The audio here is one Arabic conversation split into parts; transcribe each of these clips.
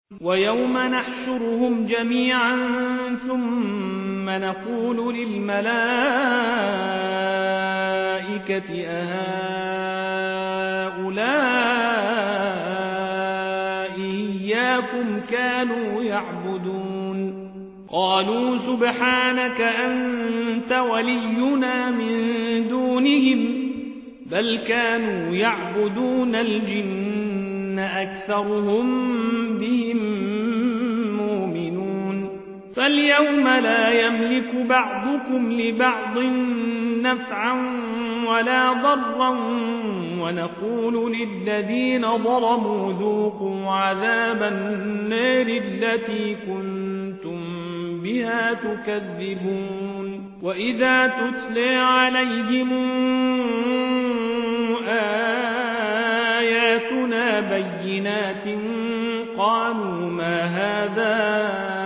ويوم نحشرهم جميعا ثم نقول للملائكة أهؤلاء إياكم كانوا يعبدون قالوا سبحانك أنت ولينا من دونهم بل كانوا يعبدون الجن أكثرهم بهم مؤمنون فاليوم لا يملك بعضكم لبعض نفعا ولا ضرا ونقول للذين ظلموا ذوقوا عذاب النار التي كنتم بها تكذبون وإذا تتلى عليهم آياتنا بينات قالوا ما هذا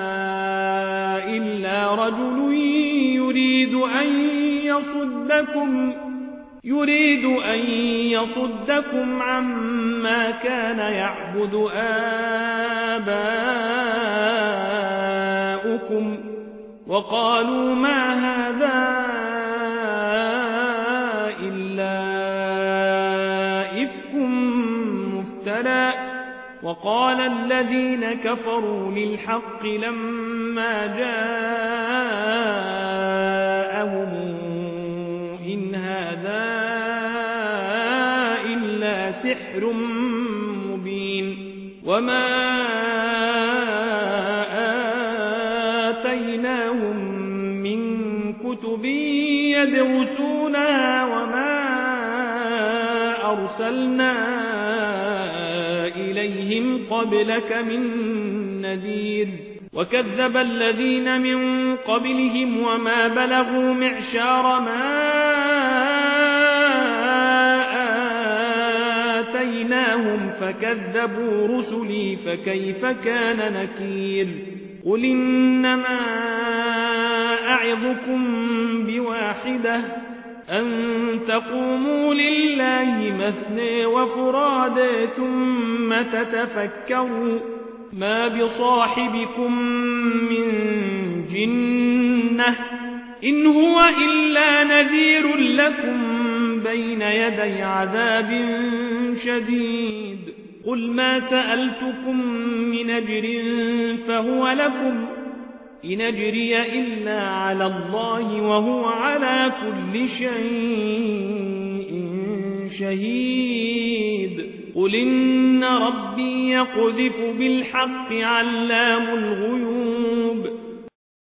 إلا رجل يريد أن يصدكم عما كان يعبد آباؤكم وقالوا ما هذا إلا إفك مفترى وقال الذين كفروا للحق لما جاءهم إن هذا إلا سحر مبين وما آتيناهم من كتب يدرسونها وما أرسلنا إليهم قبلك من نذير وكذب الذين من قبلهم وما بلغوا معشار ما آتيناهم فكذبوا رسلي فكيف كان نكير قل إنما أعظكم بواحدة أن تقوموا لله مثنى وفرادى ثم تتفكروا ما بصاحبكم من جنة إن هو إلا نذير لكم بين يدي عذاب شديد قل ما سألتكم من أجر فهو لكم إن أجري إلا على الله وهو على كل شيء شهيد قل إن ربي يقذف بالحق علام الغيوب